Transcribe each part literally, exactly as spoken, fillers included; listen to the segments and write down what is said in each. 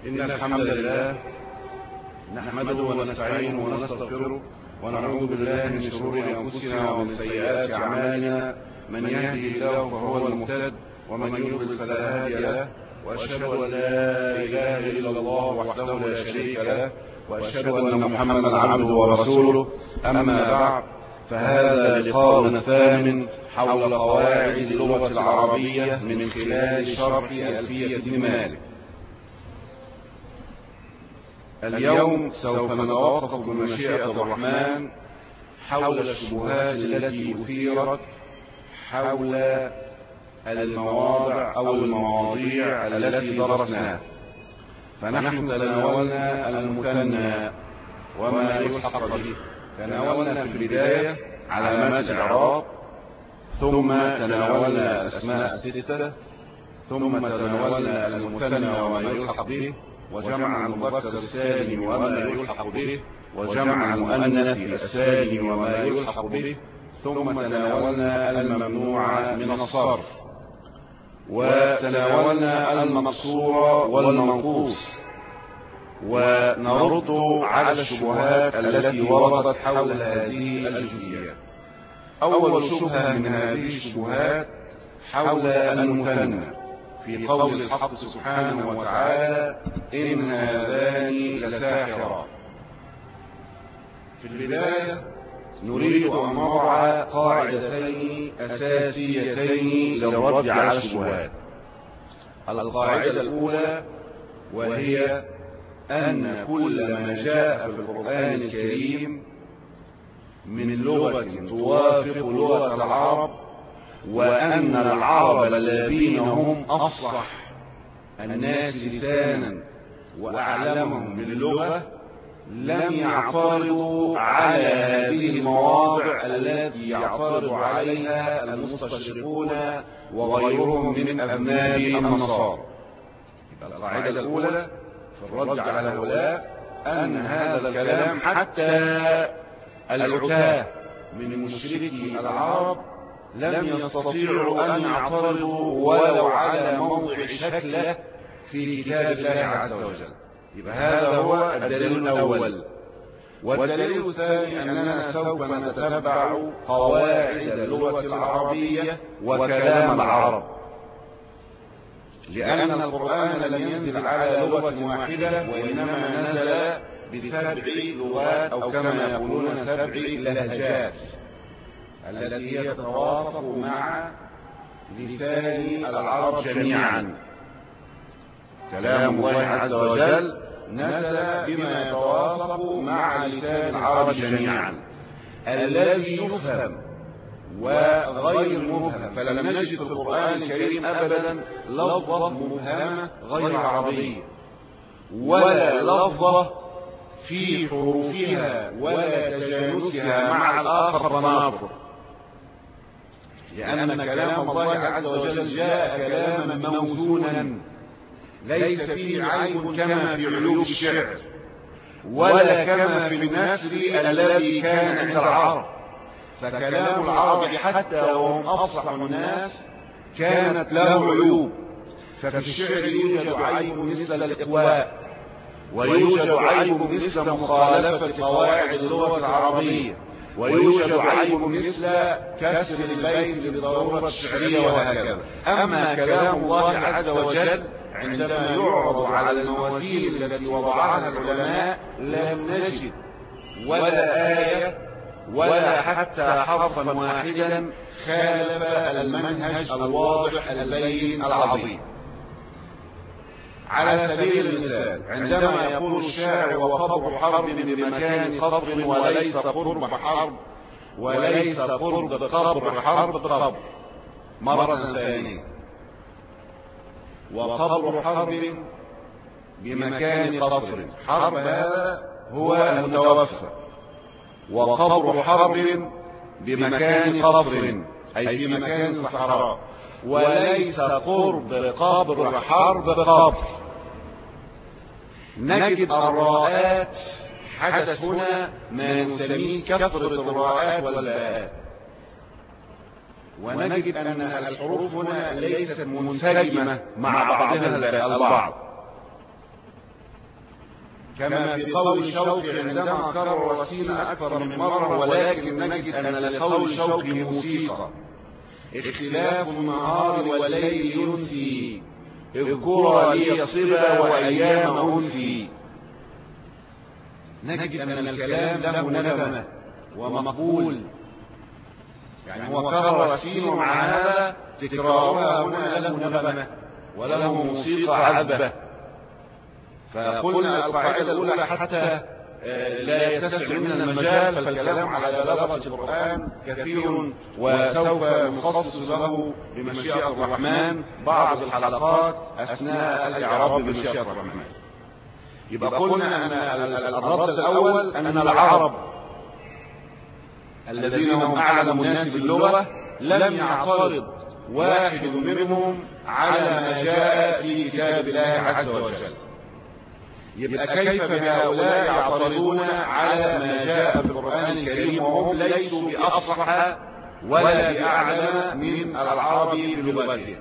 إن الحمد لله نحمده ونستعينه ونستغفره ونعوذ بالله من شرور أنفسنا ومن سيئات أعمالنا. من يهده الله فهو المهتد ومن يضلل فلا هادي له، وأشهد أن لا إله إلا الله وحده لا شريك له، وأشهد أن محمدا عبده ورسوله. أما بعد، فهذا لقاؤنا الثامن حول قواعد اللغة العربية من خلال شرح ألفية ابن مالك. اليوم سوف نتوقف بمشيئة الرحمن حول الشبهات التي أثيرت حول المواضع أو المواضيع التي درسناها. فنحن تناولنا المثنى وما يلحق به، تناولنا في البداية علامات الإعراب، ثم تناولنا الأسماء الستة، ثم تناولنا المثنى وما يلحق به، وجمع المذكر السالم وما يلحق به، وجمع المؤنث السالم وما يلحق به، ثم تناولنا الممنوع من الصرف، وتناولنا المقصور والمنقوص، ونرد على الشبهات التي وردت حول هذه الجزئيات. أول شبهة من هذه الشبهات حول المثنى في قول الحق سبحانه وتعالى: إن هذان لساحران. في البداية نريد أن نضع قاعدتين أساسيتين للرد على الشبهات. القاعدة الأولى وهي أن كل ما جاء في القرآن الكريم من لغة توافق لغة العرب، وأن العرب الذين هم أفصح الناس لسانا وأعلمهم باللغة لم يعترضوا على هذه المواضع التي يعترض عليها المستشرقون وغيرهم من أبناء النصارى. القاعدة الأولى في الرد على هؤلاء أن هذا الكلام حتى العتاة من مشركي العرب لم يستطيعوا أن يعترضوا ولو على موضع شكله في كتاب الله عز وجل. يبقى هذا هو الدليل الأول. والدليل الثاني أننا سوف نتبع قواعد اللغة العربية وكلام العرب، لأن القرآن لم ينزل على لغة واحدة، وإنما نزل بسبع لغات، أو كما يقولون سبع لهجات التي هي تتوافق مع لسان العرب جميعا. كلام الله عز وجل نزل بما يتوافق مع لسان العرب جميعا، الذي يفهم وغير مفهم. فلم نجد في القرآن الكريم أبدا لفظة مفهمة غير عربية، ولا لفظة في حروفها ولا تجانسها مع الآخر تنافر، لأن كلام الله عز وجل جاء كلاما موزونا ليس فيه عيب كما في علوم الشعر، ولا كما في النثر الذي كان عند العرب. فكلام العرب حتى وهم أفصح الناس كانت له عيوب. ففي الشعر يوجد عيب مثل الإقواء، ويوجد عيب مثل مخالفة قواعد اللغة العربية، ويوجد عيب مثل كسر البيت بالضرورة الشعرية، وهكذا. أما كلام الله عز وجل عندما يعرض على الموازين التي وضعها العلماء لم نجد ولا آية ولا حتى حرفا واحدا خالف المنهج الواضح البين العظيم. على سبيل المثال، عندما يقول الشاعر: وقبر حرب بمكان قبر وليس قرب حرب، وليس قرب قبر حرب قبر. مرة ثانية: وقبر حرب بمكان قبر. حرب هذا هو المتوفى، وقبر حرب بمكان قبر أي في مكان صحراء، وليس قرب قبر حرب قبر. نجد الراءات حدث هنا ما نسميه كثرة الراءات والباءات، ونجد أن الحروف هنا ليست منسجمة مع بعضها البعض. كما في قول الشوقي عندما كرر السين أكثر من مرة، ولكن نجد أن لقول الشوقي موسيقى. اختلاف النهار والليل ينسي، اذكر لي صبا وأيام أنسي. نجد أن الكلام له نغمة ومقبول، يعني هو كرر السين مع هذا تكرارها هنا له نغمة وله موسيقى عذبة. فقلنا القاعدة الأولى حتى لا يتسع منا المجال فالكلام على بلاغة القرآن كثير، وسوف نخصص له بمشيئة الرحمن بعض الحلقات أثناء الإعراب بمشيئة الرحمن. يبقى قلنا أن الرد الأول أن العرب الذين هم أعلم الناس باللغة لم يعترض واحد منهم على ما جاء في كتاب الله عز وجل. يبقى كيف بهؤلاء يعترضون على ما جاء في القرآن الكريم وهم ليسوا بأفصح ولا بأعلم من العرب بلغتهم؟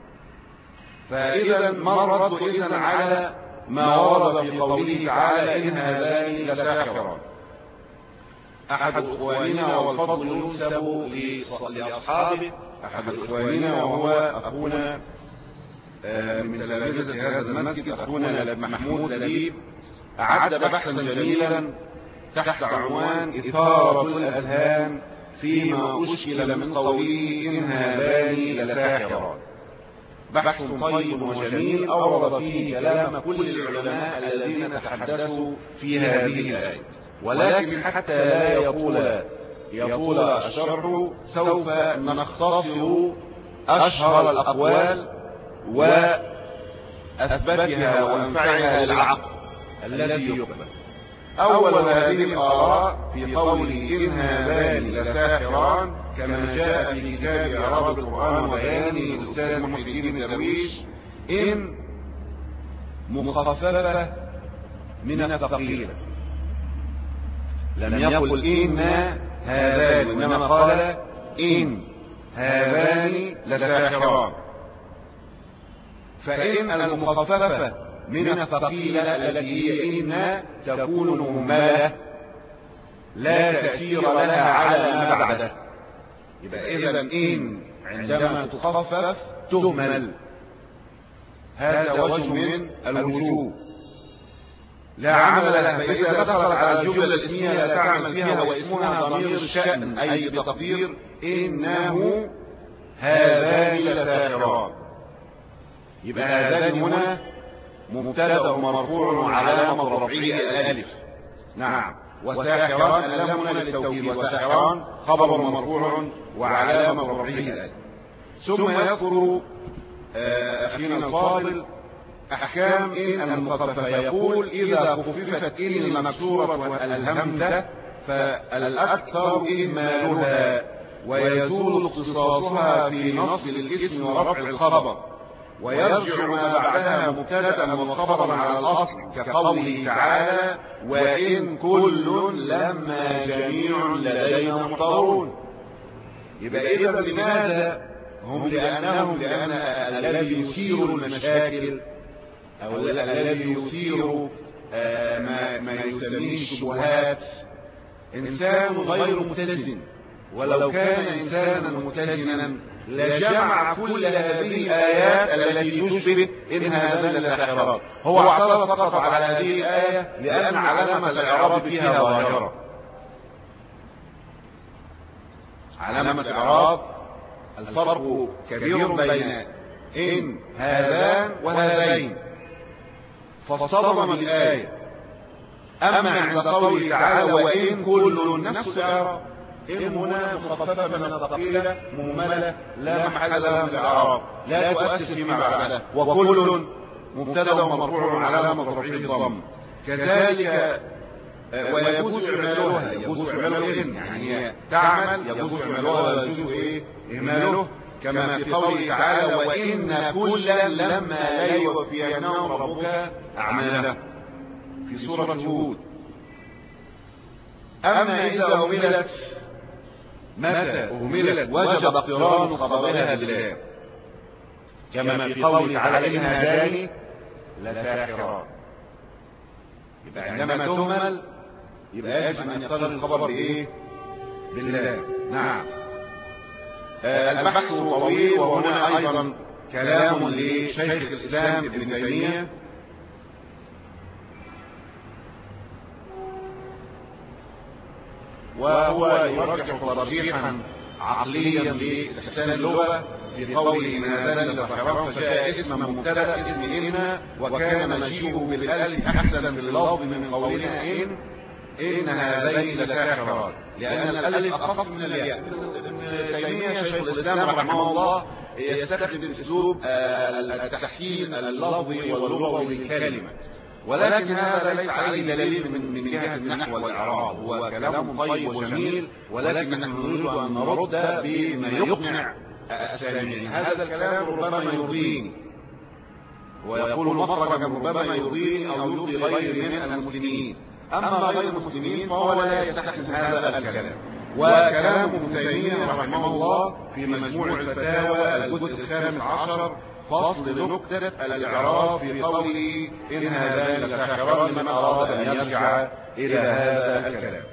فإذا ما الرد إذن على ما ورد في قوله تعالى إن هذان لساحران؟ أحد إخواننا والفضل ينسب لأصحابه، أحد إخواننا وهو أخونا من تلامذة هذا المسجد، أخونا محمود لبيب، أعد بحثا جميلا تحت عنوان إثارة الأذهان فيما أشكل من قوله إن هذان لساحران. بحث طيب وجميل أورد فيه كلام كل العلماء الذين تحدثوا في هذه الآية، ولكن حتى لا يطول يطول الشرح سوف نختصر أشهر الأقوال وأثبتها وأنفعها للعقل الذي يقبل. أول هذه الآراء في قوله إن هذان لساحران كما جاء في كتاب إعراب القرآن وبيانه الأستاذ محي الدين الدرويش، إن مخففة من الثقيلة، لم يقل إن هذان إنما قال إن هذان لساحران. فإن المخففة من الثقيلة التي هي إن تكون مهملة لا تأثير لها على ما بعده. يبقى إذن إن عندما تخفف تهمل، هذا وجه من الوجوه لا عمل لها. فإذا دخلت على الجملة الاسمية لا تعمل فيها واسمها ضمير الشأن، أي بتقدير إنه هذان لساحران. يبقى هذان هنا مبتدأ مرفوع وعلامة رفعه الألف، نعم، وساحران اللام هنا للتوكيد، وساحران خبر مرفوع وعلامة رفعه الألف. ثم يذكر أخينا الفاضل أحكام إن المخففة، يقول إذا خففت إن المكسورة والهمزة فالأكثر إهمالها ويزول اختصاصها في نصب الاسم ورفع الخبر، ويرجع ما بعدها مبتدأ وخبرا على الأصل كقوله تعالى وإن كل لما جميع لدينا محضرون. يبقى إذا لماذا هم؟ لأنهم لأن الذي يثير المشاكل أو الذي يثير ما, ما يسميه الشبهات إنسان غير متزن، ولو كان إنسانا متزنا لجمع كل هذه الآيات التي تشبه إن هذان لساحران. هو اعترض فقط على هذه الآية لأن علامة الإعراب فيها ظاهرة. علامة الإعراب الفرق كبير بين إن هذان وهذين، فاصطدم بالآية. أما عند قوله تعالى وإن كل نفس الإعراب، إن هنا مخففة من الثقيلة مهملة لا محل لها من الإعراب، لا تؤثر فيما بعدها، وكل مبتدأ مرفوع علامة رفعه الضم. كذلك ويجوز إعمالها، يجوز إعمالها إن يعني تعمل، يجوز إعمالها ويجوز إيه إهماله، كما في قوله تعالى وإن كلا لما لا يوفينهم ربك أعماله في سورة هود. أما إذا أهملت، متى أهملت وجب اقتران خبرها بالله، كما في قوله تعالى إن هذان لساحران. يبقى عندما تهمل يبقى يجب أن يقترن الخبر بإيه؟ بالله. نعم. آه البحث طويل، وهنا أيضا كلام لشيخ الإسلام ابن تيمية وهو يرجح ترجيحا عقليا لاستحسان اللغة في قوله من هذان الخبران فجاء اسم مبتدأ اسم إن وكان مجيئه بالألف أحسن باللفظ من قولنا إن إن هذين لساحران، لأن الألف أخف من الياء. ابن تيمية شيخ الإسلام رحمه الله يستخدم أسلوب التحسين اللفظي واللغوي للكلمة، ولكن هذا ليس عليه دليل من من جهة النحو والإعراب، هو كلام طيب وجميل، ولكن نحن نريد أن نرد بما يقنع السامعين. هذا الكلام ربما يرضيني، ويقول مخرجا ربما يرضيني أو يرضي غيري من المسلمين، أما غير المسلمين فهو لا يستحسن هذا الكلام. وكلام ابن تيمية رحمه الله في مجموع الفتاوى الجزء الخامس عشر فصل نكتة الإعراب في قوله إن هذان لساحران لمن أراد أن يرجع إلى هذا الكلام.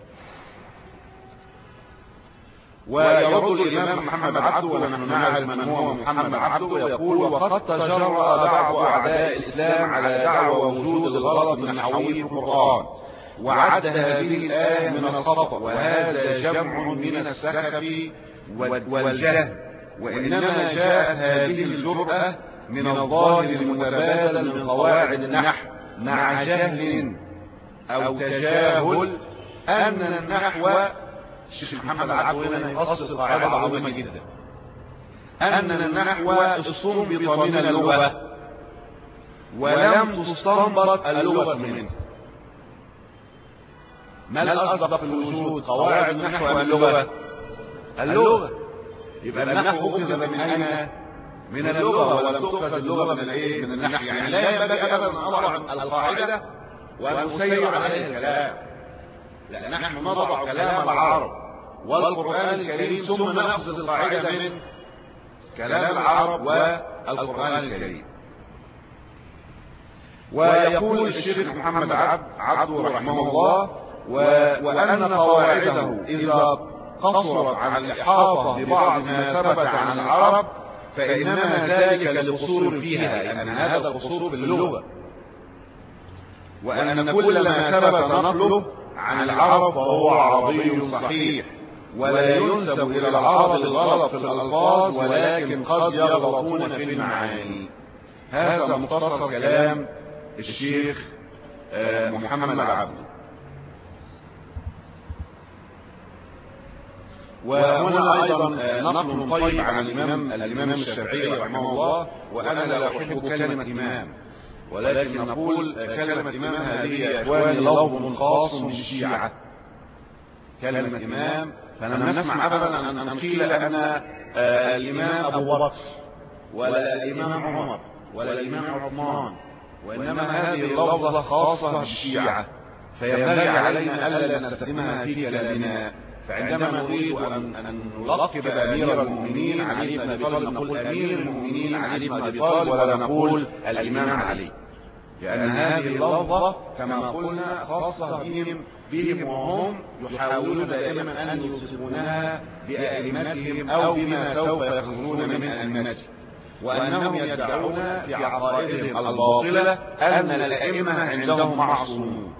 ويرد الإمام محمد عبده، ونحن نعلم من هو محمد عبده، يقول وقد تجرأ بعض أعداء الإسلام على دعوى وجود الغلط النحوي في القرآن، وعد هذه الآية من الخطأ، وهذا جمع من السخف والجهل، وإنما جاءت هذه الجرأة من الظاهر المتبادل من قواعد النحو مع جهل أو تجاهل أن النحو، الشيخ محمد عبده هنا يفصل قاعدة عظيمة جدا، أن النحو استنبط من اللغة ولم تستنبط اللغة منه. ما الأصدق في الوجود، قواعد النحو أم اللغة؟ اللغة. يبقى النحو أخذ من أين؟ من اللغة، ولم تؤخذ اللغة من الإيه؟ من النحو. يعني لا ينبغي أبدا أن أضع القاعدة وأن أسير عليها الكلام، لا، نحن نضع كلام العرب والقرآن الكريم ثم نأخذ القاعدة من كلام العرب والقرآن الكريم. ويقول الشيخ محمد عبده رحمه الله وأن قواعده إذا قصرت عن الإحاطة ببعض ما ثبت عن العرب فإنما ذلك للقصور فيها، يعني هذا القصور في اللغة، وأن كل ما ثبت نقله عن العرب فهو عربي صحيح، ولا ينسب إلى العرب الغلط في الألفاظ، ولكن قد يغلطون في المعاني. هذا مختصر كلام الشيخ محمد عبده. وهنا أيضا نقل طيب عن الإمام الإمام الشافعي رحمه الله، وأنا لا أحب كلمة إمام، ولكن نقول كلمة إمام هذه يا إخواني لفظ خاص بالشيعة. كلمة إمام فلم نسمع أبدا أن قيل أن الإمام أبو بكر ولا الإمام عمر ولا الإمام عثمان، وإنما هذه اللفظة خاصة بالشيعة، فينبغي علينا ألا نستخدمها في كلامنا. فعندما نريد أن نلقب أمير المؤمنين علي بن أبي طالب نقول أمير المؤمنين علي بن أبي طالب، ولا نقول الإمام علي، لأن هذه اللفظة كما قلنا خاصة بهم بهم وهم يحاولون دائما أن يوصفونها بأئمتهم أو بما سوف يخرجون من أئمتهم، وأنهم يدعون في عقائدهم الباطلة أن الأئمة عندهم معصومون،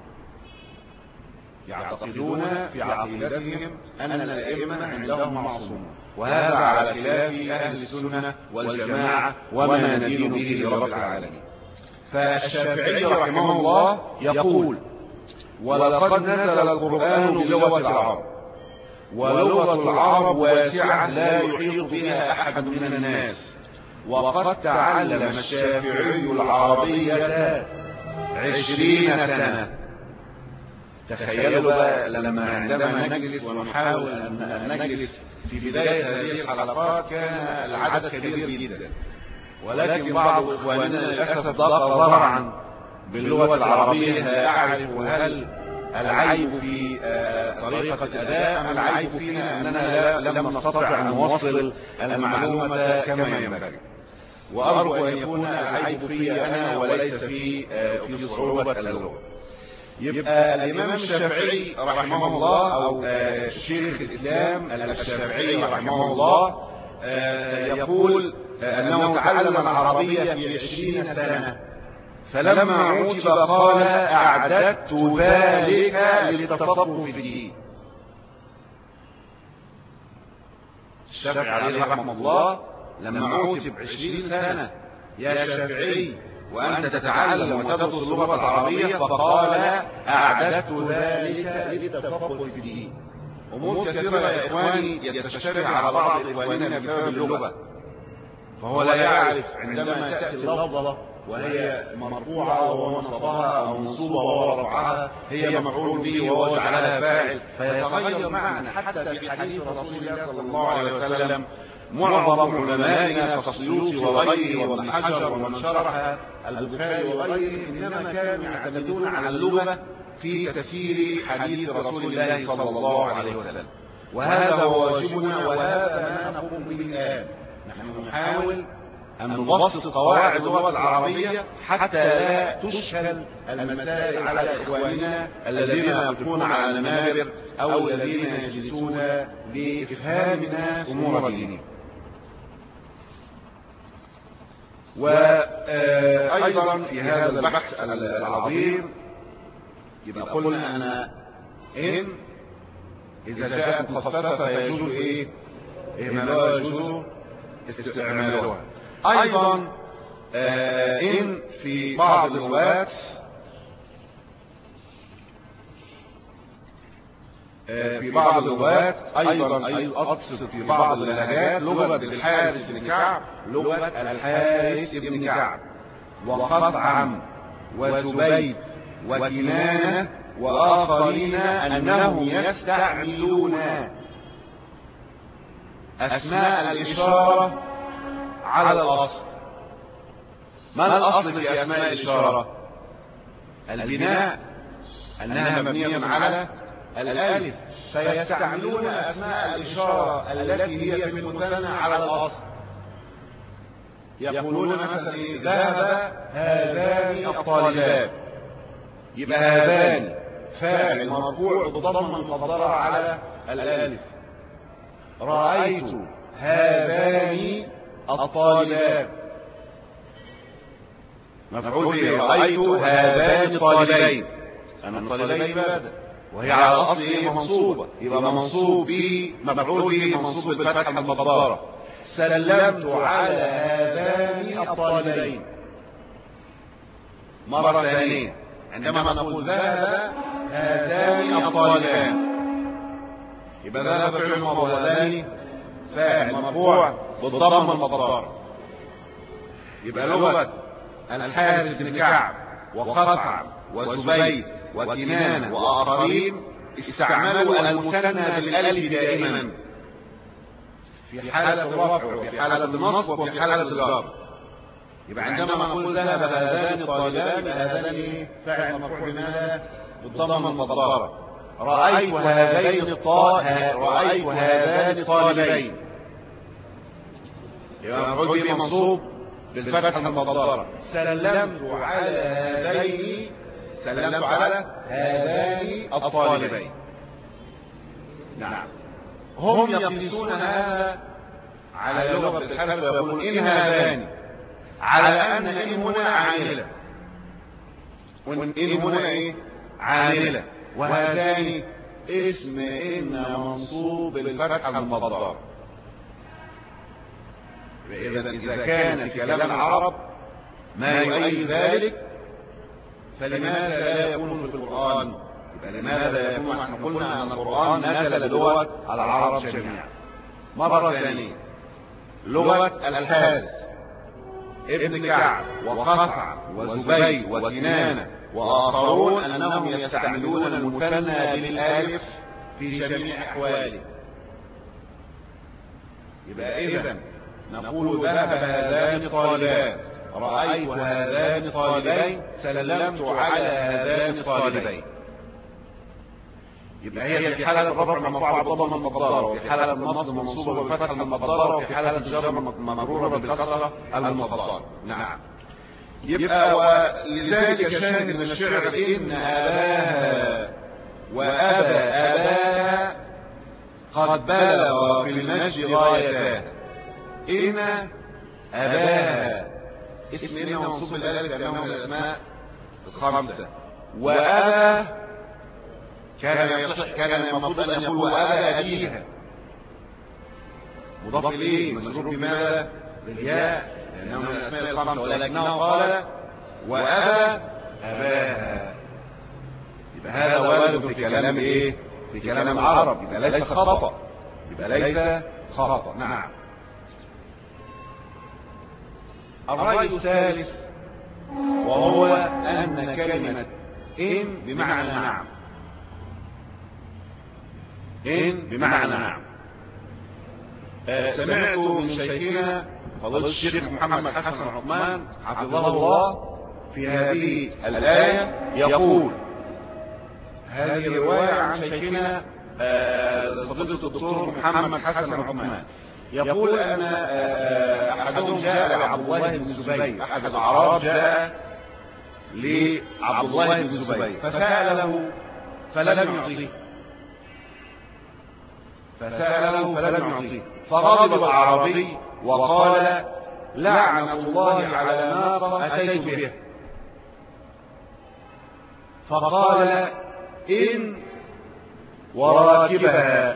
يعتقدون في عقيدتهم أن الأئمة عندهم معصومون، وهذا على خلاف أهل السنة والجماعة وما ندين به لرب العالمين. فالشافعي رحمه الله يقول ولقد نزل القرآن بلغة العرب، ولغة العرب واسعة لا يحيط بها أحد من الناس، وقد تعلم الشافعي العربية عشرين سنة. تخيلوا بقى لما عندما نجلس ونحاول أن نجلس في بداية هذه الحلقات كان العدد كبير جدا، ولكن بعض إخواننا للأسف ضاق ضرعا باللغة العربية لا يعرف هل العيب في طريقة الأداء أم العيب فينا أننا لم نستطع أن نوصل المعلومة كما ينبغي. وأرجو أن يكون العيب في أنا وليس في في صعوبة اللغة. يبقى الإمام الشافعي رحمه الله أو شيخ الإسلام الشافعي رحمه الله يقول أنه تعلم العربية في عشرين سنة، فلما عوتب قال أعددت ذلك للتفقه في الدين. الشافعي عليه رحمه الله لما عوتب عشرين سنة يا شافعي وأنت تتعلم وتدرس اللغة العربية، فقال أعددت ذلك للتفقه في الدين. أمور كثيرة يا إخواني يتشابه على بعض إخواننا بسبب اللغة، فهو لا يعرف عندما تأتي اللفظة وهي مرفوعة وهو نصبها أو منصوبة وهو رفعها هي مفعول به وهو جعلها فاعل، فيتغير معنى. حتى في حديث رسول الله صلى الله عليه وسلم معظم علمائنا كالسيوطي وغيره وابن حجر ومن شرح البخاري وغيره إنما كانوا يعتمدون على اللغة في تفسير حديث رسول الله صلى الله عليه وسلم، وهذا هو واجبنا وهذا ما نقوم به الآن. نحن نحاول أن نبسط قواعد اللغة العربية حتى لا تشكل المسائل على إخواننا الذين يقفون على المنابر أو الذين يجلسون لإفهام الناس أمور دينهم. وأيضا في هذا البحث العظيم يبقى قلنا أن إن إذا جاءت مخففة فيجوز إيه؟ إهمالها يجوز استعمالها. أيضا إن في بعض اللغات في بعض اللغات أيضا أقصد في بعض اللهجات لغة الحارث بن كعب، لغة الحارث بن كعب وقطعم وزبيد وكنانة وآخرين أنهم يستعملون أسماء الإشارة على الأصل. ما الأصل في أسماء الإشارة؟ البناء، أنها مبنية على الألف، فيستعملون أسماء الإشارة التي هي في المثنى على الأصل. يقولون مثلا ذهب هذان الطالبان، يبقى هذان فاعل مرفوع بالضمة المقدرة على الألف. رأيت هذان الطالبان مفعول به، رأيت هذان الطالبين، أنا الطالبين بدأ وهي على أصله منصوبة، يبقى منصوب به مفعول به منصوب بالفتحة المقدرة. سلمت على هذان الطالبين مرة ثانية، عندما نقول ذهب هذان الطالبان يبقى ذهب فعل ماضي فاعل مرفوع بالضمة المقدرة. يبقى لغة الحارث بن كعب وقطع وزبيد وكنانة وآخرين استعملوا المثنى بالألف دائما في حالة الرفع وفي حالة النصب وفي حالة الجر. يبقى عندما نقول ذهب هذان الطالبان هذان فاعل مرفوع بماذا؟ بالضمة المقدرة. رأيت هذين الطالبين، رأيت هذان الطالبين يبقى مفعول به منصوب بالفتحة المقدرة. سلمت على هذين، سلمت على هذان الطالبين. نعم، هم يقيسون هذا على لغة الحلف ويقولون إن هذان، على أن إن هنا عاملة، وإن إن هنا إيه؟ عاملة، وهذان اسم إن منصوب بالفتحة المقدرة. إذا إذا كان في كلام العرب ما يؤيد ذلك فلماذا لا يكون في القرآن؟ لماذا يكون؟ احنا قلنا أن القرآن نزل بلغة العرب جميعا. مرة ثانية لغة الحارث ابن كعب وقطع وزبيد وكنانة وآخرون أنهم يستعملون المثنى بالألف في جميع أحواله. يبقى إذن نقول ذهب هذان الطالبان، رأيت هذان الطالبين، سلمت على هذان الطالبين. يبقى هي في حالة الرفع مرفوعة بالضمة المقدرة، وفي حالة النصب منصوبة بالفتحة المقدرة، وفي حالة الجر مجرورة بالكسرة المقدرة. نعم. يبقى ولذلك شاهد من الشعر إن أباها وأبى أباها قد بلغ في المجد غايتها. إن أباها اسم إن منصوب الألف لأنه من الأسماء الخمسة. وأبى كان يصح كان المفروض أن يقول وأبى أبيها مضاف إليه مجرور بماذا؟ بالياء لأنه من الأسماء الخمسة، ولكنه قال وأبى أباها. يبقى هذا وارد في كلام إيه؟ في كلام العرب، يبقى ليس خطأ، يبقى ليس خطأ. نعم. الرأي الثالث وهو أن كلمة إن بمعنى نعم. إن بمعنى نعم. آه سمعت من شيخنا فضيلة الشيخ محمد حسن عثمان حفظه الله في هذه الآية يقول، هذه رواية عن شيخنا فضيلة الدكتور محمد حسن عثمان، يقول أن أحدهم جاء لعبد الله بن الزبير، أحد الأعراب جاء لعبد الله بن الزبير فسأل له فلم يعطيه، فسأل له فلم يعطيه، فغضب الأعرابي وقال لعنة الله على ناقة أتيت بها. فقال إن وراكبها،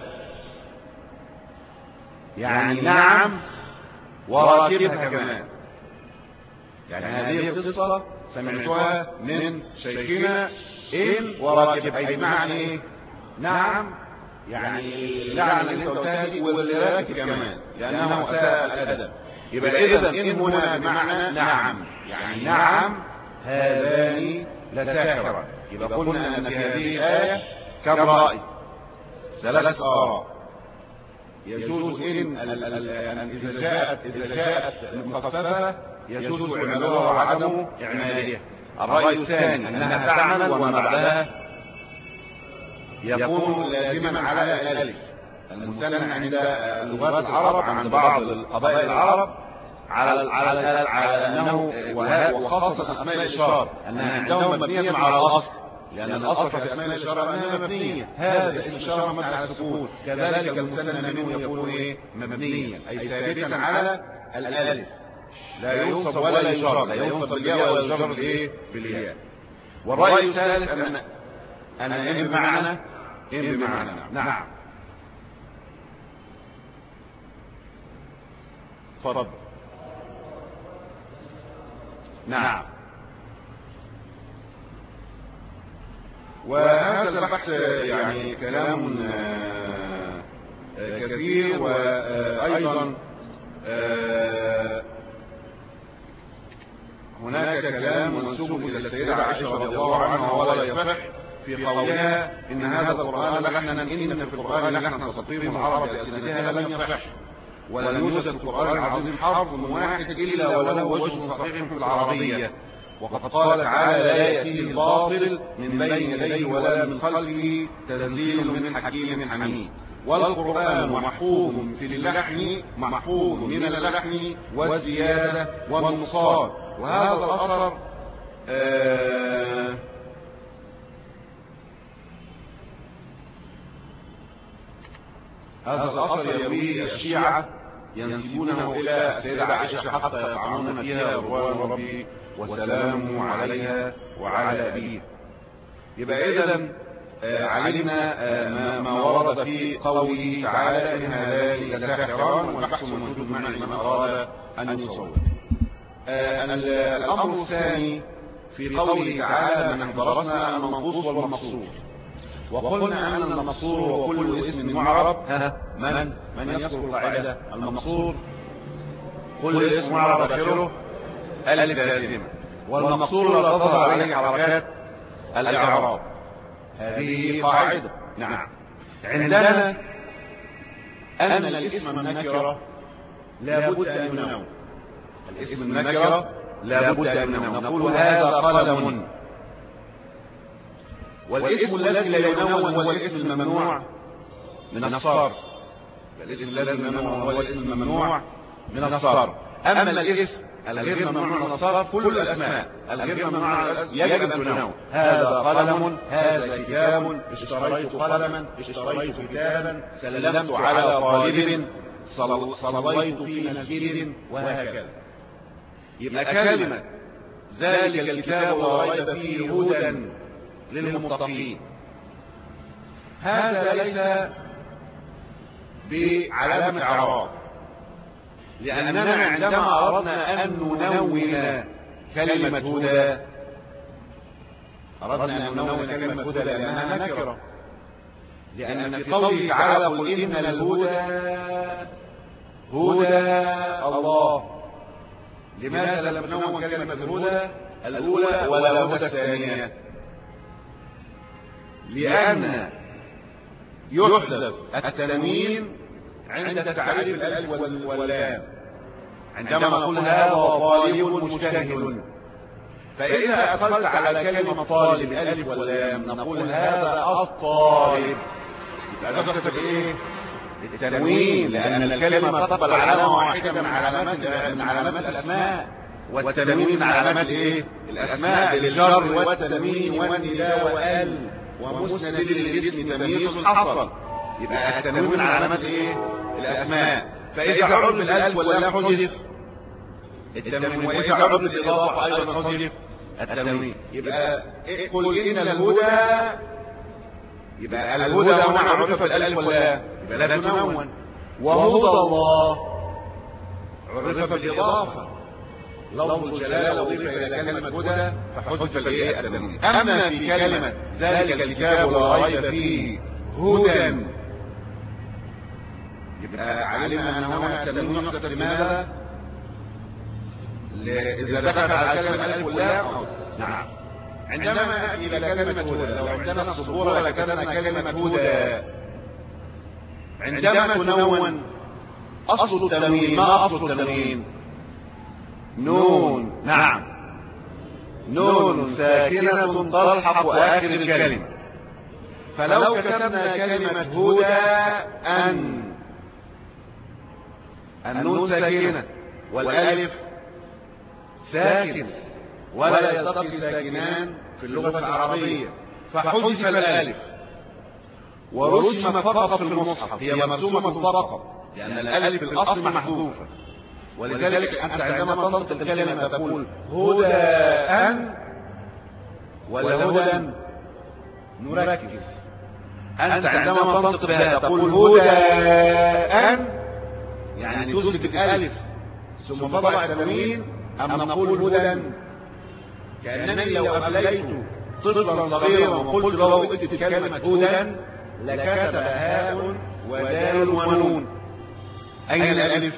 يعني نعم وراكبها كمان. يعني هذه القصة سمعتها من شيخنا إن وراكبها، أي بمعنى نعم يعني لعن اللي انت قلتها دي واللي راكب كمان لأنه أساء الأدب. يبقى إذن إن هنا بمعنى نعم، يعني نعم هذان لساحرة. يبقى قلنا أن في هذه الآية كم رأي؟ ثلاث آراء. يجوز إن إذا جاءت إذا جاءت مخففة يجوز إعمالها وعدم إعمالها. الرأي الثاني أنها تعمل وما بعدها يكون لازما على الألف المستند عند لغات العرب عند بعض القبائل العرب على على على أنه وخاصة أسماء الإشارة أنها عندهم مبنية على الأصل، لأن الأصل في أسماء الإشارة أنها مبنية. هذا اسم إشارة مبني على السكون، كذلك المستند منه يكون إيه؟ مبنيا أي ثابتا على الألف، لا ينصب ولا يجر، لا ينصب بالياء ولا يجر بالإيه؟ بالياء. والرأي الثالث أن أن إن بمعنى إن بمعنى نعم. فرض نعم. وهذا البحث يعني كلام كثير، وأيضا هناك كلام منسوب إلى السيدة عائشة رضي الله عنها ولا يصح في قولها إن هذا القرآن لحنا، إن في القرآن لحنا تطير عرب ألسنتها لم يصح، ولم يوجد في القرآن العظيم حرف واحد إلا وله وجه صحيح في العربية. وقد قال تعالى لا يأتيه الباطل من بين يديه ولا من خلفه تنزيل من حكيم حميد. والقرآن محفوظ في اللحن، محفوظ من اللحن والزيادة والنقصان. وهذا الأثر آه هذا الأثر يرويه الشيعة ينسبونه إلى السيدة عائشة حتى يطعنون فيها رضوان ربي وسلامه عليها وعلى أبيه. يبقى إذن علمنا ما ورد في قوله تعالى إن هذان لساحران والبحث موجود معي من أراد أن يصور. الأمر الثاني في قوله تعالى من درسنا المنقوص والمقصور، وقلنا أن المقصور هو كل اسم معرب. ها من من يذكر القاعدة؟ المقصور كل اسم معرب آخره ألف لازمة، والمقصور لا تظهر عليه حركات الإعراب. هذه قاعدة. نعم. عندنا أن الاسم النكرة لا بد أن ينون، الاسم النكرة لا بد أن ينون. نقول هذا قلم، والاسم الذي لا ينون هو الاسم الممنوع من الصرف. الاسم الذي ينون هو الاسم الممنوع من الصرف. أما الاسم الغير ممنوع من الصرف كل الأسماء، الغير ممنوع يجب أن تنون. هذا قلم، هذا كتاب، اشتريت قلما، اشتريت كتابا، سلمت على طالب، صليت في مسجد، وهكذا. يبقى كلمة ذلك الكتاب لا ريب فيه هدى للمتقين، هذا ليس بعلامة إعراب، لأننا عندما أردنا أن ننون كلمة هدى أردنا أن ننون كلمة هدى لأنها نكرة، لأن في قوله تعالى قل إن الهدى هدى الله. لماذا لم ننون كلمة الهدى الأولى ولا الهدى الثانية؟ لأن يحذف التنوين عند تعريف الألف واللام، عندما نقول هذا طالب مجتهد، فإذا أدخلت على كلمة طالب الألف واللام نقول هذا الطالب، يبقى تحذف الايه؟ التنوين، لأن الكلمة تقبل علامة واحدة من علامات من علامات الأسماء، والتنوين من علامات ايه؟ الأسماء، للجر والتنوين والنداء وال ومسند للاسم تمييز حصل، يبقى التنوين من علامات ايه؟ الأسماء. فإذا عرض بالألف واللام حذف التنوين، وإذا عرض بالإضافة أيضا حذف التنوين. يبقى قل إن الهدى، يبقى الهدى هنا عرف بالألف واللام يبقى لا تنون، وهدى الله عرف بالإضافة، لفظ الجلالة أضيف إلى كلمة هدى فحذف الايه؟ التنوين. أما في كلمة ذلك الكتاب لا ريب فيه هدى، يبقى علمنا أن هنا التنوين يحدث لماذا؟ إذا دخلت على كلمة الألف واللام. نعم. عندما نأتي إلى كلمة هدى، لو عندنا الصبورة لكتبنا كلمة هدى، عندما تنون أصل التنوين، ما أصل التنوين؟ نون. نعم، نون ساكنة تلحق آخر الكلمة. فلو كتبنا كلمة هدى أن، النون ساكنة والألف ساكن ولا يلتقي ساكنان في اللغة العربية، فحذف الألف ورسمت فقط في المصحف، هي مرسومة فقط لأن الألف الأصل محذوفة، ولذلك أنت عندما تنطق الكلمة تقول هدى أن ولا هدى؟ نركز. أنت عندما تنطق بها تقول هدى أن، يعني تثبت الألف ثم تضع التنوين، أم نقول هدى؟ كأنني لو أمليت طفلا صغيرا وقلت له اكتب كلمة هدى لكتب هاء ودال ونون. أين الألف؟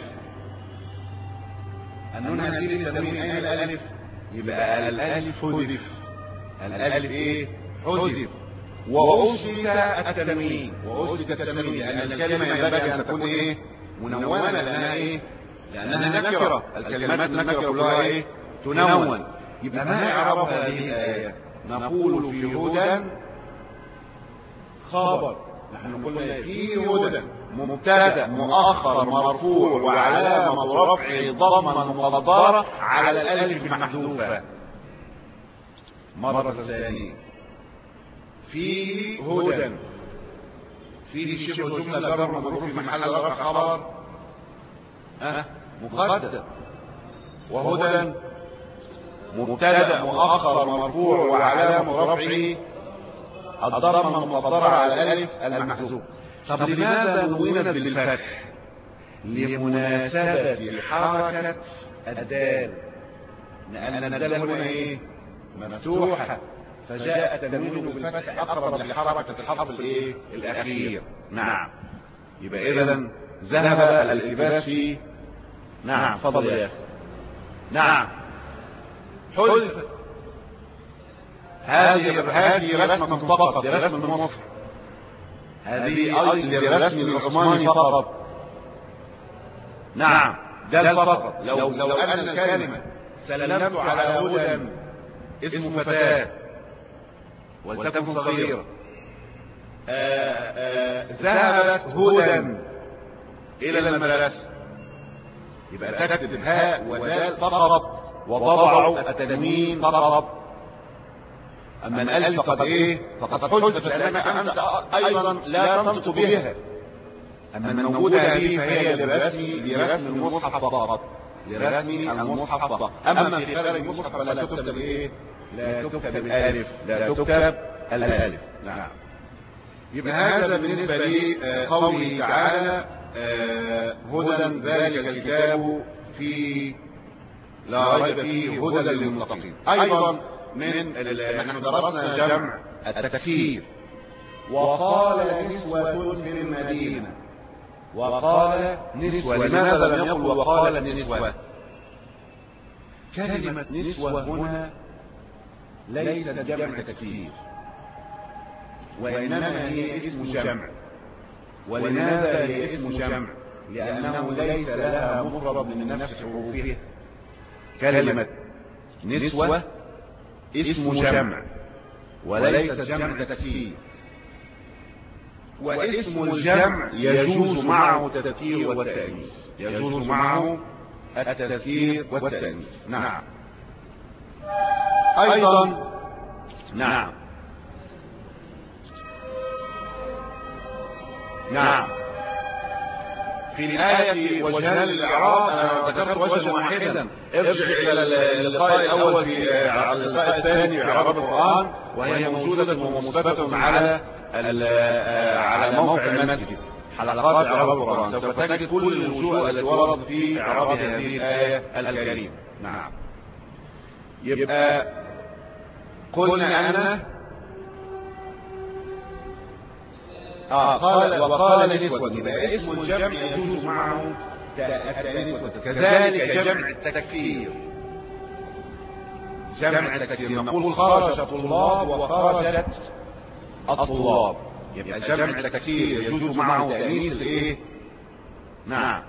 النون هذه التنوين، أين الألف؟ يبقى الألف حذف، الألف إيه؟ حذف، وأثبت التنوين، وأثبت التنوين لأن الكلمة ينبغي أن تكون إيه؟ منونة، لأنها إيه؟ لأنها نكرة، الكلمات نكرة كلها إيه؟ تنون. يبقى ما إعراب هذه الآية؟ نقول في هدى خبر، نحن قلنا في هدى مبتدأ مؤخر مرفوع وعلامة رفعه ضمة مقدرة على الألف محذوفة. مرة ثانية، فيه هدى، فيه شبه جملة جر مجرور في محل رفع خبر أه؟ مقدم، وهدى مبتدأ مؤخر مرفوع وعلامة رفعه الضمة المقدرة على الألف المحذوف. طب لماذا نونت بالفتح؟ لمناسبة حركة الدال، لأن الدال هنا ايه؟ مفتوحة، فجاء التنوين بالفتح أقرب لحركة الحرف الايه؟ الأخير. نعم. يبقى إذن ذهب الالتباس في. نعم، فضل يا أخي. نعم، حذف هذه هذه رسمة فقط، رسم من مصر، هذه للرسم العثماني فقط. نعم، ده فقط. لو لو أن الكلمة سلمت على هدى اسم فتاة ولتكن صغيرة، ذهبت هدى إلى المدرسة، يبقى تكتب هاء ودال فقط وتضع التنوين فقط. اما الالف فقد ايه فقد حذفت لانك انت ايضا لا تنطق بها. اما الموجوده هذه فهي لرسم لرسم المصحف فقط، لرسم المصحف فقط. اما في خارج المصحف فلا تكتب ايه لا تكتب الالف، لا تكتب الالف. نعم. يبقى هذا بالنسبه لقوله تعالى هدى ذلك الكتاب فيه لا ريب فيه هدى للمتقين. ايضا من نحن درسنا جمع التكسير. وقال نسوة في المدينة، وقال نسوة، لماذا لم يقل وقال نسوة؟ كلمة نسوة هنا ليست جمع تكسير، وإنما هي اسم جمع. ولماذا هي اسم جمع؟ لأنه ليس لها مفرد من نفس حروفها. كلمة نسوة اسم جمع وليس جمع تكسير، واسم الجمع يجوز معه التذكير والتأنيث، يجوز معه التذكير والتأنيث. نعم. أيضا نعم نعم في الآية وجهان للإعراب أنا ذكرت وجها واحدا. ارجع إلى اللقاء الأول في على اللقاء الثاني في إعراب القرآن، وهي موجودة ومثبتة على على موقع المسجد حلقات إعراب القرآن. سوف تجد كل الوجوه التي وردت في إعراب هذه الآية الكريمة. نعم. يبقى قلنا أن آه قال وقال نسوة، يبقى اسم الجمع يجوز معه التأنيث. كذلك جمع التكسير، جمع التكسير نقول خرج طلاب وخرجت الطلاب، يبقى جمع التكسير يجوز معه تأنيث الايه؟ نعم.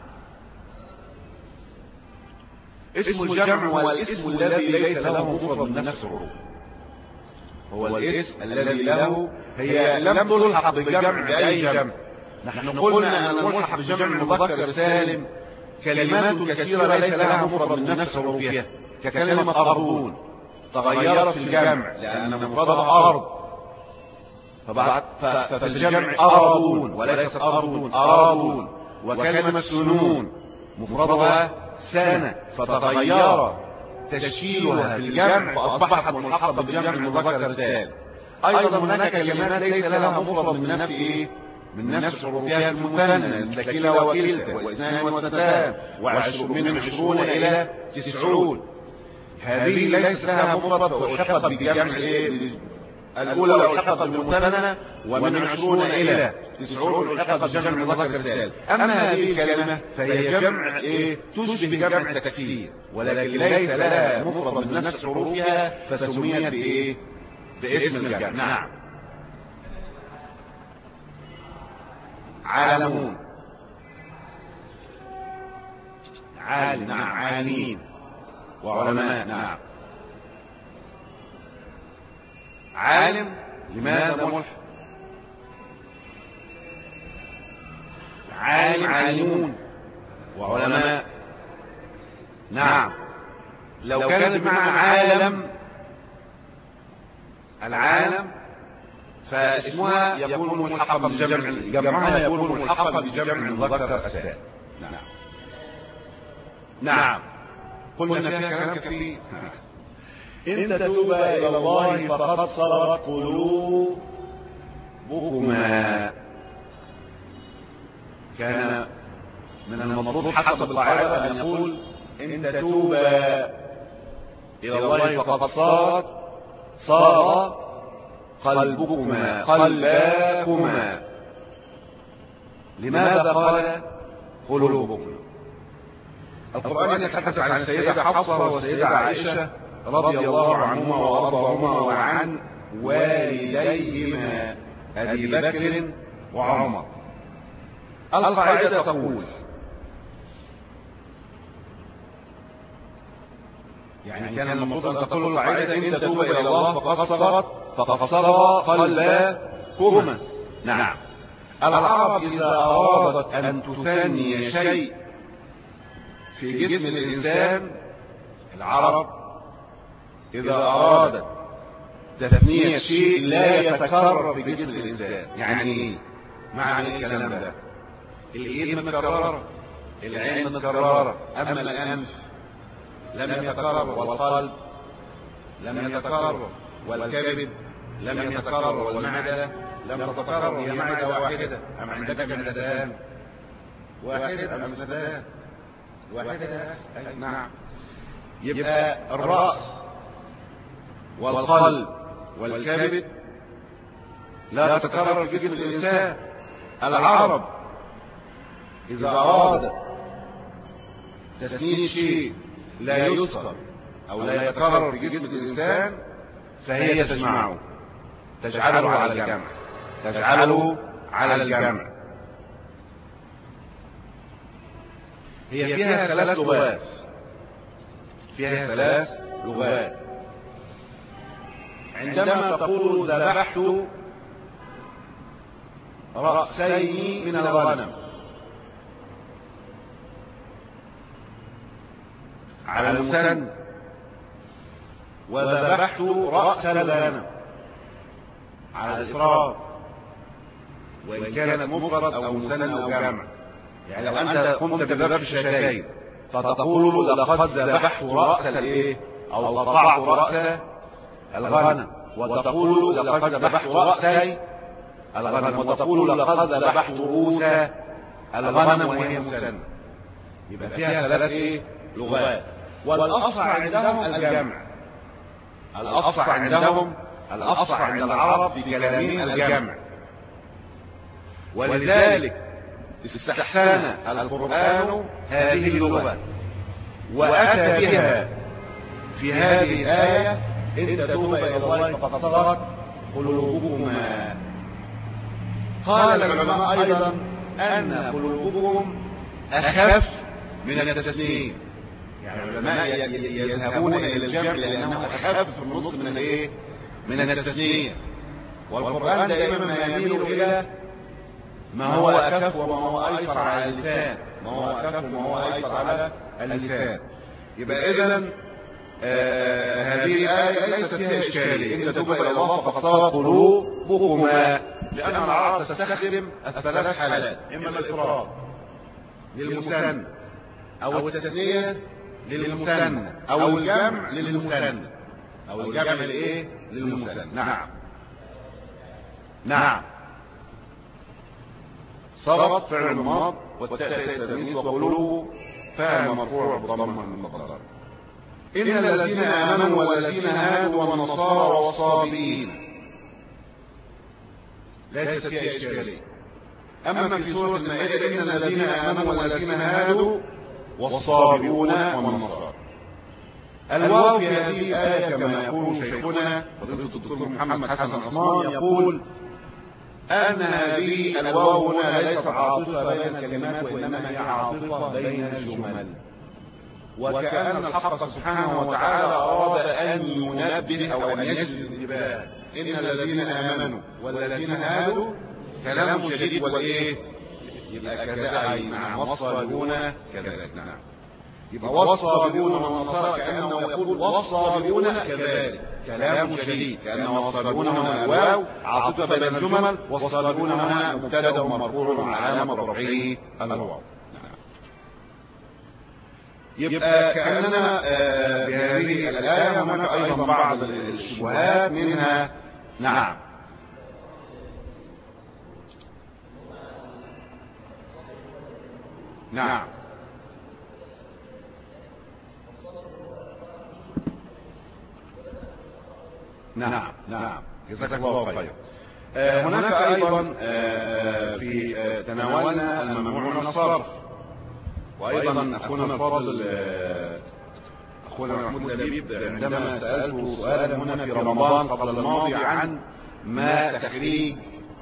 اسم الجمع هو الاسم الذي ليس له مفرد من نفس الحروف، هو الاسم الذي له، هي لم تلحق بالجمع بأي جمع. نحن قلنا أن الملحق بجمع المذكر السالم كلمات كثيرة ليس لها مفرد من نفس حروفها، ككلمة أرضون تغيرت في الجمع لأن مفردها أرض، فبعد ففي الجمع أرضون وليست أرضون، أرضون. وكلمة سنون مفردها سنة، فتغير تشكيلها في الجمع فأصبحت ملحقة بالجمع المذكر السالم. أيضا هناك كلمات ليس لها مفرد من نفس إيه؟ من نفس حروفها المثنى، مثل كلا وكلتا واثنان واثنتان وعشرون، من عشرون إلى تسعون. هذه ليس لها مفرد فألحقت بالجمع إيه؟ الأولى ألحقت بالمثنى، ومن عشرون إلى تسعون ألحقت بالجمع المذكر السالم. أما هذه الكلمة فهي جمع إيه؟ تشبه جمع التكسير، ولكن ليس لها مفرد من نفس حروفها فسميت بإيه؟ باسم الجمع. نعم. عالمون، عالم، نعم، عالمين، وعلماء. نعم. عالم لماذا ملحق؟ عالم، عالمون، وعلماء. نعم. لو كانت معنى عالم العالم فاسمها يكون ملحقا بجمع، جمعها يكون ملحقا بجمع المذكر السالم. نعم. نعم. قلنا فيها كلام كثير. إن تتوبا إلى الله فقد صغت قلوبكما. كان من المفروض حسب القاعدة أن يقول إن تتوبا إلى الله فقد صغت، صار قلبكما، قلباكما. لماذا قال قلوبكما؟ القرآن يتحدث عن السيدة حفصة والسيدة عائشة رضي الله عنهما وارضاهما وعن والديهما أبي بكر وعمر. القاعدة تقول، يعني كان المفروض أن تقول القاعدة إن تتوب إلى الله فقد صغت، فقد صغى قلبكما. نعم. العرب إذا أرادت أن تثني شيء في جسم الإنسان العرب إذا أرادت تثنية شيء لا يتكرر في جسم الإنسان. يعني إيه معنى الكلام ده؟ الإيد متكررة، العين متكررة، أما الأنف لم يتكرر، والقلب لم يتكرر، والكبد لم يتكرر، والمعدة لم تتكرر. هي معدة واحدة أم عندك معدتان؟ واحدة أم اثنتان؟ واحدة. نعم. يبقى الرأس والقلب والكبد لا تتكرر في جسم الإنسان. العرب إذا أراد تسنين شيء لا يذكر أو لا يتكرر في جسم الإنسان فهي تجمعه، تجعله على الجمع، تجعله على الجمع. هي فيها ثلاث لغات، فيها ثلاث لغات. عندما تقول ذبحت رأسين من الغنم على المثنى، وذبحت رأس الغنم على الإفراد، وإن كانت مفرد أو مثنى أو جمع. يعني لو أنت قمت بذبح شاتين فتقول لقد ذبحت رأس الإيه، أو قطعت رأس الغنم، وتقول لقد ذبحت رأسي الغنم، وتقول لقد ذبحت رؤوس الغنم وهي مثنى. يبقى فيها ثلاث إيه لغات. والأصح عندهم الجمع، الأصح عندهم الأصح عند العرب في كلامهم الجمع. ولذلك استحسن القرآن هذه اللغة وأتى بها في هذه الآية: إن تتوبا إلى الله فقد صغت قلوبكما. قال العلماء أيضا أن قلوبكم أخف من التسنين. يعني العلماء يذهبون إلى الجمع لأنه أخف في النطق من الإيه؟ من التسنين. والقرآن دائما ما يميل إلى ما هو أخف وما هو أيسر على اللسان، ما هو أخف وما هو أيسر على اللسان. يبقى إذن آه هذه الآية ليست فيها إشكالية: إن تتوبا إلى الله فقد صغت قلوبكما، لأن العرب تستخدم الثلاث حالات: إما الإفراد للمثنى، أو التثنية للمثنى، أو الجمع للمثنى، أو الجمع لإيه؟ للمثنى. نعم نعم. صغت فعل ماض، والتاء تمييز، وقلوب فاعل مرفوع بالضمه المقدره. إن الذين آمنوا والذين هادوا والنصارى والصابئين ليست فيها إشكالية. أما في سورة المائدة: إن الذين آمنوا والذين هادوا والصابئون والنصارى. الواو في هذه الآية كما يقول شيخنا فضيلة الدكتور محمد حسن عثمان، يقول أن هذه الواو هنا ليست عاطفة بين الكلمات، وإنما هي عاطفة بين الجمل. وكأن الحق سبحانه وتعالى أراد أن ينبه أو أن يجذب الانتباه: إن الذين آمنوا والذين هادوا كلام شديد، والإيه؟ يبقى كذا مع والصابئون كذلك. نعم. يبقى والصابئون والنصارى كأنه يقول والصابئون كذلك كلام شديد، كأن والصابئون هنا الواو عاطفة بين الجمل، والصابئون هنا مبتدأ مرفوع وعلامة رفعه الواو. يبقى كأننا بهذه الآية هناك أيضا بعض الشبهات منها. نعم نعم نعم نعم جزاك الله خير. هناك أيضا في تناولنا الممنوع من الصرف، وأيضا أخونا الفاضل أخونا محمود لبيب عندما سألته سؤالا هنا في رمضان قبل الماضي عن ما تخريج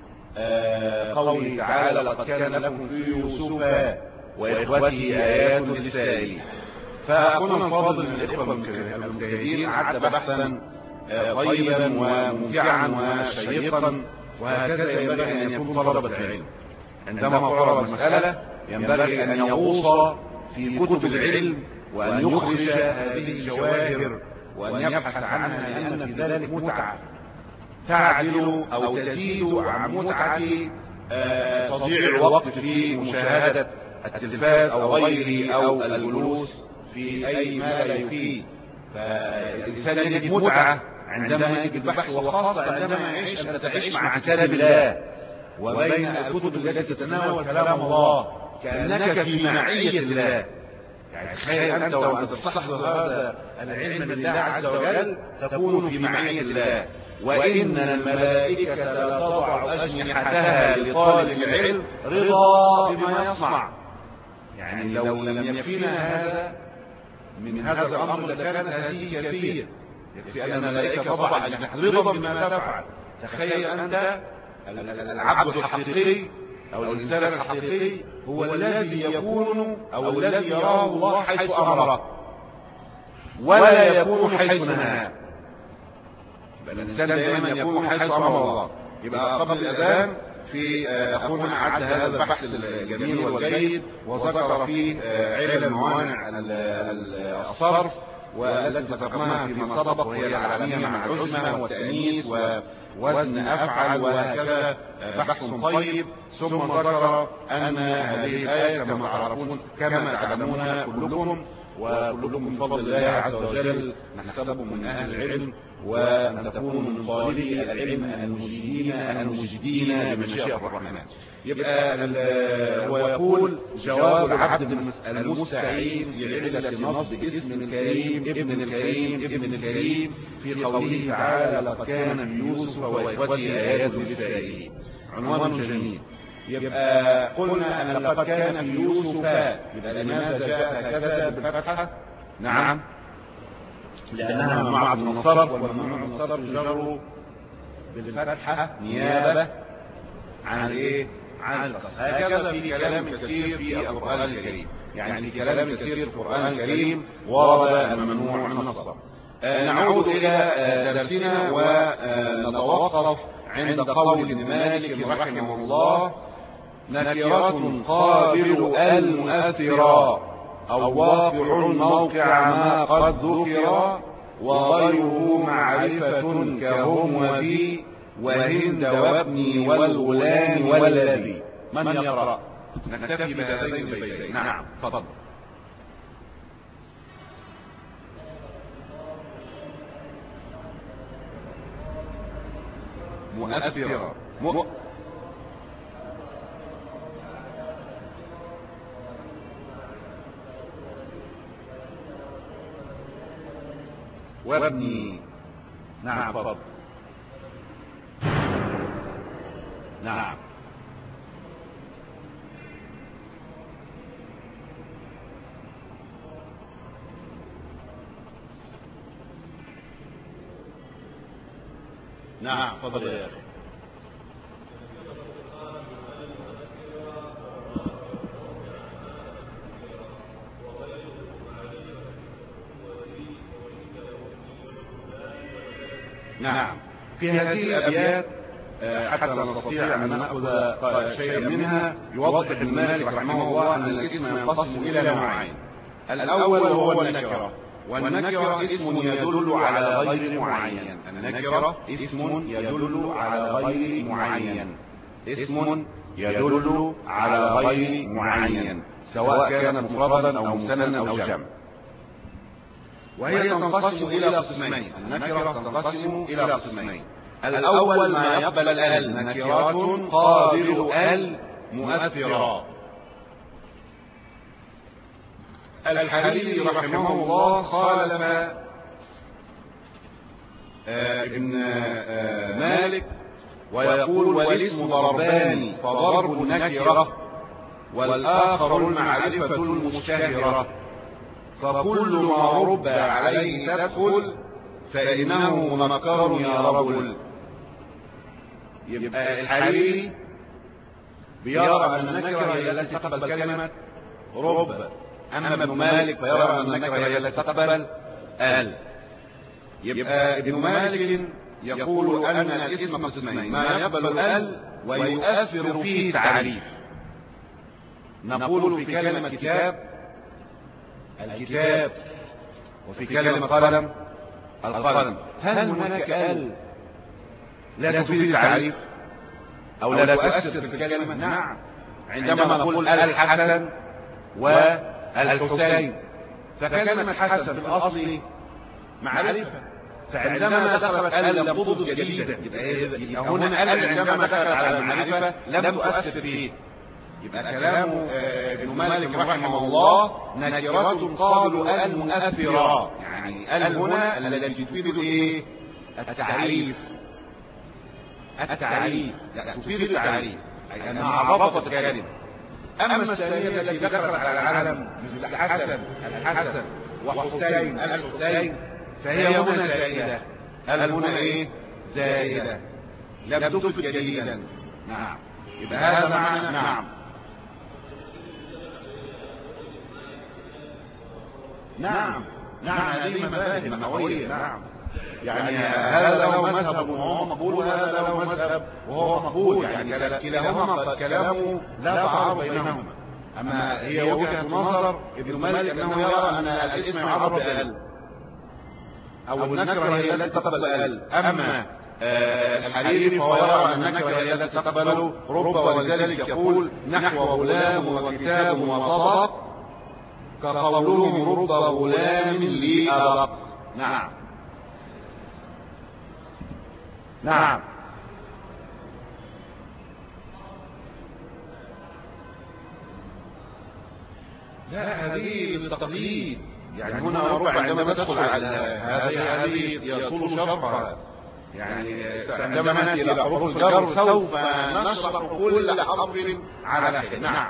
قوله تعالى: لقد كان لكم في يوسف وإخوته آيات للسائلين. فأخونا الفاضل من الإخوة المجتهدين عد بحثا طيبا وممتعا وشيقا، وهكذا ينبغي أن يكون طلبة العلم. عندما تعرض المسألة ينبغي أن يغوص في كتب العلم وأن يخرج هذه الجواهر وأن يبحث عنها، لأن في ذلك متعة تعدل أو تزيد عن متعة تضييع الوقت في مشاهدة التلفاز أو غيره أو الجلوس في أي ما لا يفيد. فالإنسان يجد متعة عندما يجد البحث، وخاصة عندما يعيش أن تعيش مع كتاب الله وبين الكتب التي تتناول كلام الله كأنك في معية الله. يعني تخيل أنت وأنت تستحضر هذا العلم بالله عز وجل تكون في معية الله. وإن الملائكة لا تضع أجنحتها لطالب العلم رضا بما يصنع. يعني لو لم يكفينا هذا من هذا الأمر لكانت هذه كافية. يكفي أن الملائكة تضع أجنحتها رضا بما تفعل. تخيل أنت العبد الحقيقي أو الإنسان الحقيقي هو الذي يكون أو الذي يراه الله حيث أمره ولا يكون حيث نهاه. الإنسان دائما يكون حيث أمر الله. يبقى قبل الأذان في أخونا عد هذا البحث الجميل والجيد وذكر فيه علل موانع الصرف والتي ذكرناها فيما سبق، وهي العالمية مع العزمة والتأنيث ووزن أفعل وهكذا بحث طيب. ثم ذكر أن هذه الآية كما تعرفون كما تعلمون كلكم وكلكم بفضل الله عز وجل نحسبكم من أهل العلم وأن تكونوا من طالبي العلم المجيدين المجدين بمشيئة الرحمن. يبقى هو يقول جواب العبد المستعين لعلة نصب اسم الكريم ابن الكريم ابن الكريم في قوله تعالى لقد كان من يوسف وإخوته آيات للسائلين. عنوان جميل. يبقى قلنا أن لقد كان في يوسف، يبقى لماذا جاء هكذا بالفتحة؟ نعم، لأنها ممنوعة من الصرف، والممنوع من الصرف يجر بالفتحة نيابة عن ايه؟ عن القصر. هكذا في كلام كثير في القرآن الكريم. يعني في كلام كثير في القرآن الكريم ورد الممنوع من الصرف. نعود إلى درسنا ونتوقف عند قول ابن مالك رحمه الله نكرة قابل المؤثرا أو واقع موقع ما قد ذكر وغيره معرفة كهم وبي وهند وابني والغلام والذي. من يقرأ؟ نكتفي بهذين البيتين. نعم تفضل. مؤثرة م... وابني. نعم تفضل. نعم نعم تفضل يا اخي. نعم في هذه الأبيات حتى لا نستطيع أن نأخذ شيئا منها يوضح ابن مالك رحمه الله أن الاسم ينقسم إلى نوعين. الأول هو النكرة، والنكرة اسم يدل على غير معين. النكرة اسم يدل على غير معين. اسم يدل على غير معين سواء كان مفردا أو مثنى أو جمع. وهي تنقسم إلى قسمين. النكرة تنقسم إلى قسمين. الأول ما يقبل ال نكرات قابل ال مؤثرا. الحريري رحمه الله خالف ابن مالك ويقول والاسم ضربان فضرب نكرة والآخر المعرفة المشتهرة فكل ما رب عليه تدخل فإنه مكر يا رجل. يبقى الحريري بيرى أن النكرة هي التي تقبل كلمة رب، أما ابن مالك فيرى أن النكرة هي التي تقبل ال. يبقى ابن مالك يقول أن الاسم قسمين: ما يقبل ال ويؤثر فيه تعريف. نقول في كلمة كتاب الكتاب، وفي كلمة قلم القلم. هل هناك ال لا تفيد التعريف أو لا تؤثر في الكلمة؟ نعم. عندما نقول الحسن والحسين، فكلمة حسن في الأصل معرفة، فعندما دخلت ال لم تضف جديدا، يبقى هنا ال عندما دخلت على المعرفة لم تؤثر فيه. يبقى كلام ابن مالك رحمه الله نكرة قالوا ال مؤثرة، يعني ال هنا التي تفيد الايه؟ التعريف. التعريف لا تفيد التعريف، أي أنها عرفت الكلمة. أما الثانية التي دخلت على العلم مثل حسن الحسن وحسين الحسين، فهي هنا زائدة. ال هنا ايه؟ زائدة، لم تفد جديدا. نعم. يبقى هذا معنى. نعم نعم نعم هذه مذاهب نحوية. نعم. يعني هذا له مذهب وهو مقبول، وهذا له مذهب وهو مقبول، يعني كلاهما كلامه لا تعارض بينهما. أما هي وجهة نظر ابن مالك أنه يرى أن الاسم يعرف بأل، أو النكرة هي التي تقبل ال. أما الحريري فهو يرى أن النكرة هي التي تقبل رب، ولذلك يقول نحو غلام وكتاب وصدق كقولهم رب غلام لي أبق. نعم نعم لا، هذه للتقليد. يعني هنا ربع عندما تدخل على هذه هذه يطول شرحها. يعني عندما نأتي إلى حروف الجر سوف نشرح كل حرف على حدة. نعم.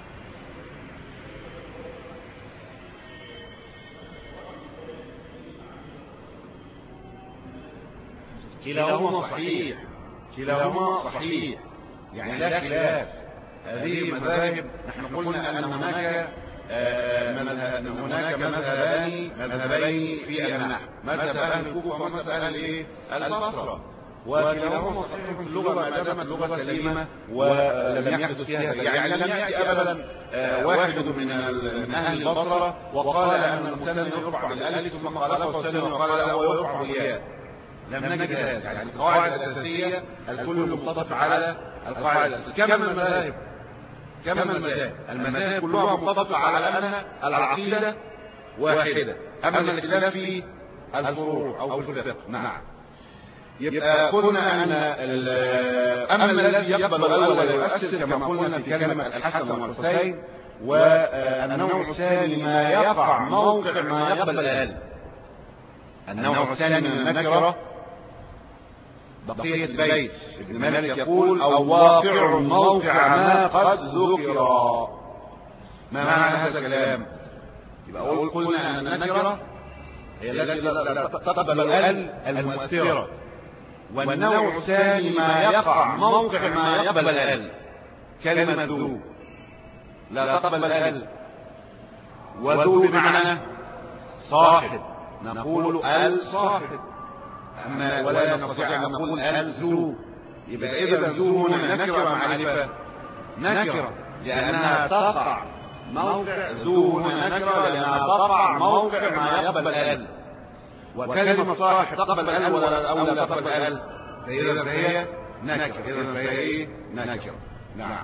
كلاهما صحيح، كلاهما صحيح، يعني لا خلاف. هذه مذاهب. نحن قلنا أن هناك مذهب هناك مذهبان مذهبين في النحو، مذهب أهل الكوفة ومذهب أهل إيه؟ البصرة، وكلاهما صحيح في اللغة ما دامت اللغة سليمة ولم يحدث فيها. يعني لم يأتي أبدا واحد من أهل البصرة وقال أن المثنى يرفع بالألف ثم خالفه الثاني وقال لا هو يرفع بالياء. لم نجد هذا. يعني القواعد الأساسية الكل متفق على القواعد الأساسية. كما المذاهب كما المذاهب المذاهب كلها متفقة على أنها العقيدة واحدة، أما الاختلاف في الفروع أو في الفقه. نعم. يبقى قلنا أن أما الذي يقبل الأول ولا يؤثر كما قلنا في كلمة الحسن والحسين، والنوع الثاني ما يقع موقع ما يقبل الأل. النوع الثاني من النكرة بقية البيت. ابن مالك يقول أو واقع موقع ما قد ذكر. ما معنى هذا الكلام؟ يبقى قلنا أن النكرة هي التي تقبل ال المؤثرة، والنوع الثاني ما يقع موقع ما يقبل ال. كلمة ذو لا تقبل ال، وذو بمعنى صاحب، نقول ال صاحب، أما ولا نستطيع أن نقول ال ذو. يبقى إذا ذو هنا نكرة معرفة، نكرة لأنها تقع موقع. ذو هنا نكرة لأنها تقع موقع ما يقبل ال، وكلمة صاحب تقبل ال ولا أو لا تقبل ال، فإذا فهي نكرة. إذا فهي إيه؟ نكرة. نعم.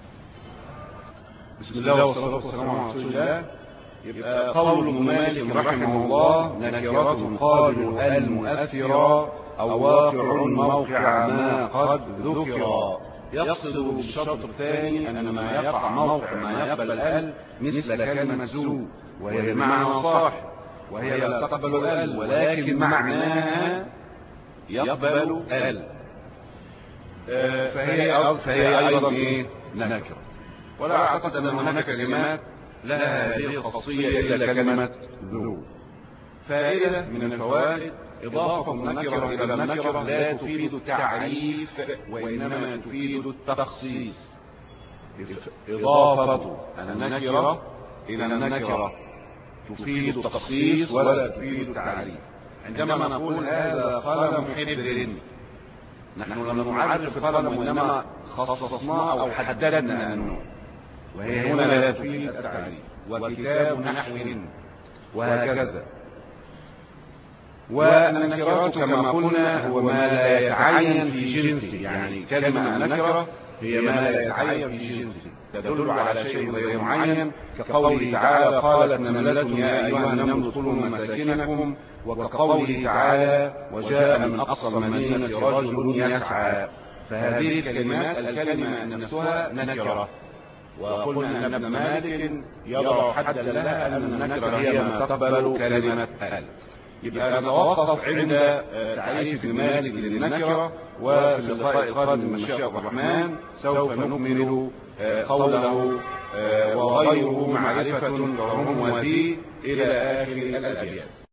بسم الله والصلاة والسلام على رسول الله. يبقى قول ابن مالك رحمه الله نكرة قالوا المؤثرة أو واقع موقع ما قد ذكر. يقصد بالشطر الثاني أن ما يقع موقع ما يقبل ال مثل كلمة ذو، وهي بمعنى صاحب، وهي لا تقبل ال ولكن معناها يقبل ال، فهي فهي أيضا إيه؟ نكرة. ولا أعتقد أن هناك كلمات لها هذه الخاصية إلا كلمة ذو. فائدة من الفوائد: إضافة النكرة إلى النكرة لا تفيد التعريف وإنما تفيد التخصيص. إضافة النكرة إلى النكرة تفيد التخصيص ولا تفيد التعريف. عندما نقول هذا قلم حبر، نحن لم نعرف القلم وإنما خصصناه أو حددنا أنه، وهي هنا لا تفيد التعريف. وكتاب نحو وهكذا. والنكرات كما قلنا هو ما لا يتعين في جنسه، يعني كلمة النكرة هي ما لا يتعين في جنسه، تدل على شيء غير معين، كقوله تعالى قالت نملة يا أيها النمل ادخلوا مساكنكم، وكقوله تعالى وجاء من أقصى المدينة رجل يسعى. فهذه الكلمات الكلمة نفسها نكرة، وقلنا أن ابن مالك يضع حدا لها أن النكرة هي ما تقبل كلمة أهل. يبقى نتوقف عند تعريف ابن مالك للنكرة، وفي اللقاء القادم من شاء الرحمن سوف نكمل قوله وغيره معرفة كهم وفيه إلى آخر الأبيات.